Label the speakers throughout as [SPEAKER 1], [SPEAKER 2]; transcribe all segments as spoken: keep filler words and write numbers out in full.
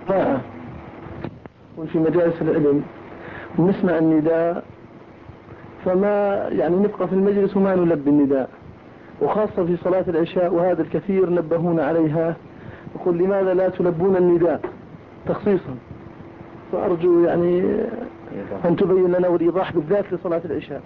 [SPEAKER 1] ها وفي مجالس العلم ونسمع النداء، فما يعني نبقى في المجلس وما نلبي النداء، وخاصة في صلاة العشاء، وهذا الكثير نبهون عليها، يقول لماذا لا تلبون النداء تخصيصا؟ فأرجو يعني أن تبين لنا والإيضاح بالذات لصلاة العشاء.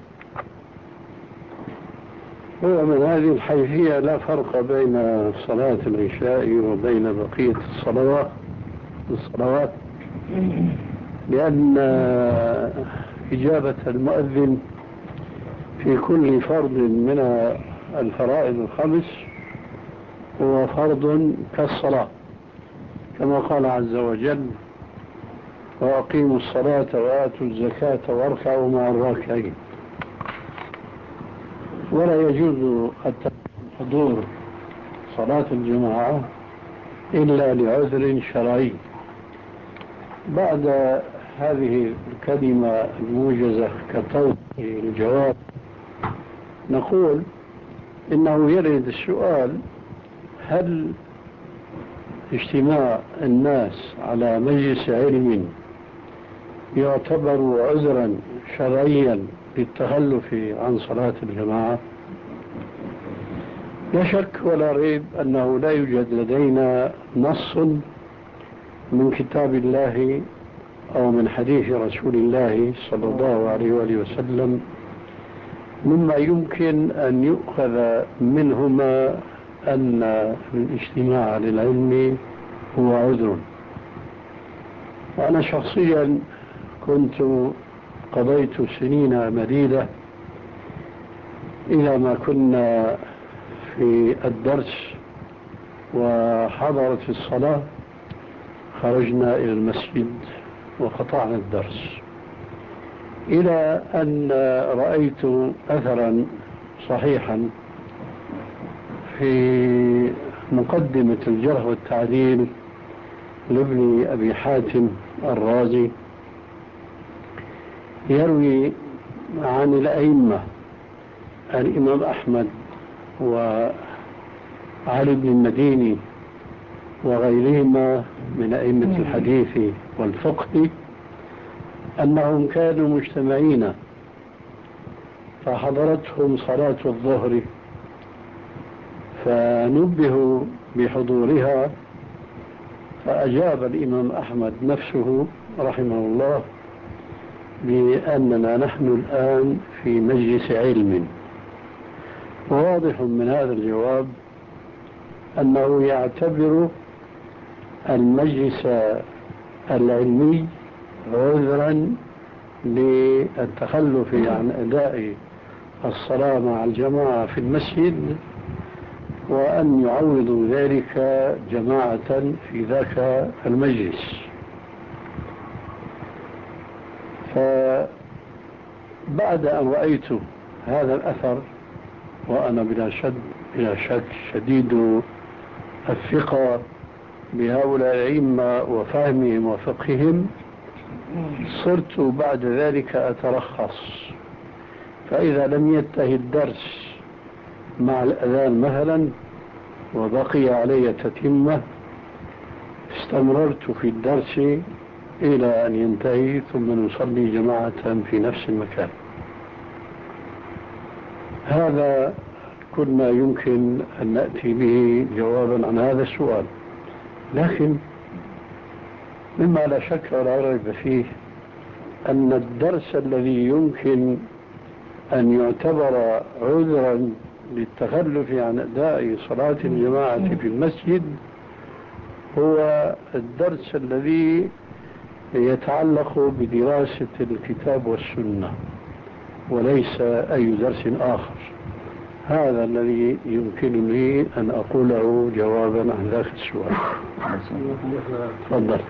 [SPEAKER 2] هو من هذه الحيثية لا فرق بين صلاة العشاء وبين بقية الصلوات الصلوات لأن إجابة المؤذن في كل فرض من الفرائض الخمس هو فرض كالصلاة، كما قال عز وجل: وأقيموا الصلاة وآتوا الزكاة واركعوا مع الراكعين. ولا يجوز حضور صلاة الجماعة إلا لعذر شرعي. بعد هذه الكلمة الموجزة كطوق الجواب نقول إنه يرد السؤال: هل اجتماع الناس على مجلس علم يعتبر عذرا شرعيا للتخلف عن صلاة الجماعة؟ لا شك ولا ريب أنه لا يوجد لدينا نص من كتاب الله أو من حديث رسول الله صلى الله عليه وآله وسلم مما يمكن أن يؤخذ منهما أن الاجتماع للعلم هو عذر. وأنا شخصيا كنت قضيت سنين مديدة إلى ما كنا في الدرس وحضرت الصلاة خرجنا إلى المسجد وقطعنا الدرس، إلى أن رأيت أثرا صحيحا في مقدمة الجرح والتعديل لابن أبي حاتم الرازي يروي عن الأئمة الإمام أحمد وعلي بن المديني وغيرهما من أئمة الحديث والفقه أنهم كانوا مجتمعين فحضرتهم صلاة الظهر فنبهوا بحضورها، فأجاب الإمام أحمد نفسه رحمه الله بأننا نحن الآن في مجلس علم. وواضح من هذا الجواب أنه يعتبر المجلس العلمي عذرا للتخلف عن أداء الصلاة مع الجماعة في المسجد، وأن يعوضوا ذلك جماعة في ذاك المجلس. فبعد أن رأيت هذا الأثر، وأنا بلا شك بلا شك شديد الثقة بهؤلاء الأئمة وفهمهم وفقههم، صرت بعد ذلك أترخص، فإذا لم ينتهي الدرس مع الأذان مثلا وبقي علي تتمة استمررت في الدرس إلى أن ينتهي ثم نصلي جماعة في نفس المكان. هذا كل ما يمكن أن نأتي به جوابا عن هذا السؤال. لكن مما لا شك ولا ريب فيه أن الدرس الذي يمكن أن يعتبر عذرا للتخلف عن أداء صلاة الجماعة في المسجد هو الدرس الذي يتعلق بدراسة الكتاب والسنة وليس أي درس آخر. هذا الذي يمكنني أن أقوله جوابا عن ذاك السؤال. تفضل.